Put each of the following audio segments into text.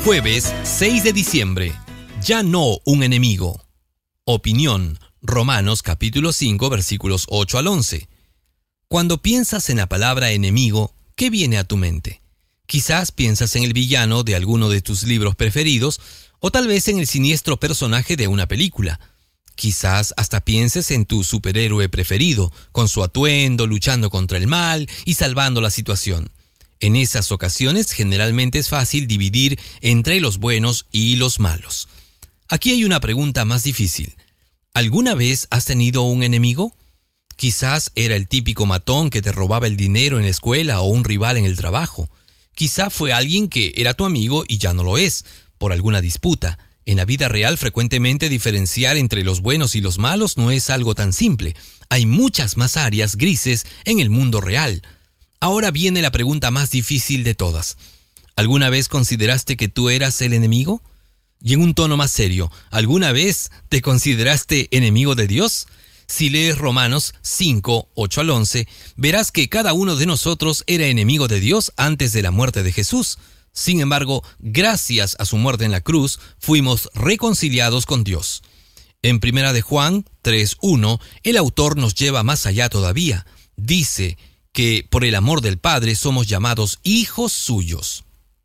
Jueves 6 de diciembre. Ya no un enemigo. Opinión. Romanos capítulo 5 versículos 8 al 11. Cuando piensas en la palabra enemigo, ¿qué viene a tu mente? Quizás piensas en el villano de alguno de tus libros preferidos o tal vez en el siniestro personaje de una película. Quizás hasta pienses en tu superhéroe preferido, con su atuendo, luchando contra el mal y salvando la situación. En esas ocasiones generalmente es fácil dividir entre los buenos y los malos. Aquí hay una pregunta más difícil. ¿Alguna vez has tenido un enemigo? Quizás era el típico matón que te robaba el dinero en la escuela o un rival en el trabajo. Quizá fue alguien que era tu amigo y ya no lo es, por alguna disputa. En la vida real, frecuentemente diferenciar entre los buenos y los malos no es algo tan simple. Hay muchas más áreas grises en el mundo real. Ahora viene la pregunta más difícil de todas. ¿Alguna vez consideraste que tú eras el enemigo? Y en un tono más serio, ¿alguna vez te consideraste enemigo de Dios? Si lees Romanos 5, 8 al 11, verás que cada uno de nosotros era enemigo de Dios antes de la muerte de Jesús. Sin embargo, gracias a su muerte en la cruz, fuimos reconciliados con Dios. En 1 de Juan 3:1, el autor nos lleva más allá todavía. Dice que por el amor del Padre somos llamados hijos suyos.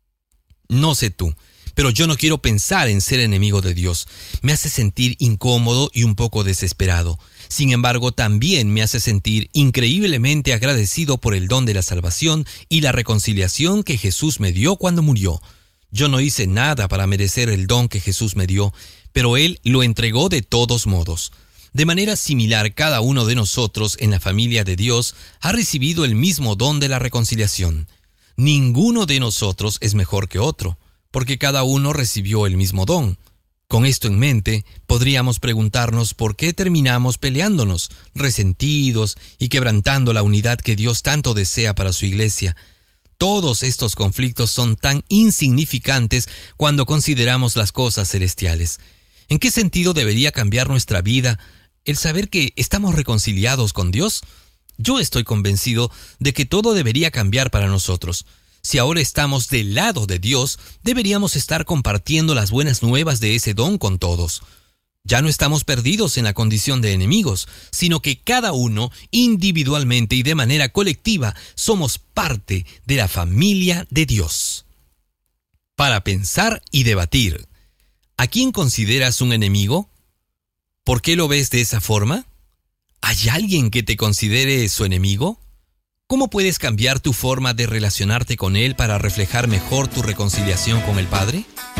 No sé tú, pero yo no quiero pensar en ser enemigo de Dios. Me hace sentir incómodo y un poco desesperado. Sin embargo, también me hace sentir increíblemente agradecido por el don de la salvación y la reconciliación que Jesús me dio cuando murió. Yo no hice nada para merecer el don que Jesús me dio, pero Él lo entregó de todos modos. De manera similar, cada uno de nosotros en la familia de Dios ha recibido el mismo don de la reconciliación. Ninguno de nosotros es mejor que otro, porque cada uno recibió el mismo don. Con esto en mente, podríamos preguntarnos por qué terminamos peleándonos, resentidos y quebrantando la unidad que Dios tanto desea para su iglesia. Todos estos conflictos son tan insignificantes cuando consideramos las cosas celestiales. ¿En qué sentido debería cambiar nuestra vida el saber que estamos reconciliados con Dios? Yo estoy convencido de que todo debería cambiar para nosotros. Si ahora estamos del lado de Dios, deberíamos estar compartiendo las buenas nuevas de ese don con todos. Ya no estamos perdidos en la condición de enemigos, sino que cada uno, individualmente y de manera colectiva, somos parte de la familia de Dios. Para pensar y debatir. ¿A quién consideras un enemigo? ¿Por qué lo ves de esa forma? ¿Hay alguien que te considere su enemigo? ¿Cómo puedes cambiar tu forma de relacionarte con Él para reflejar mejor tu reconciliación con el Padre?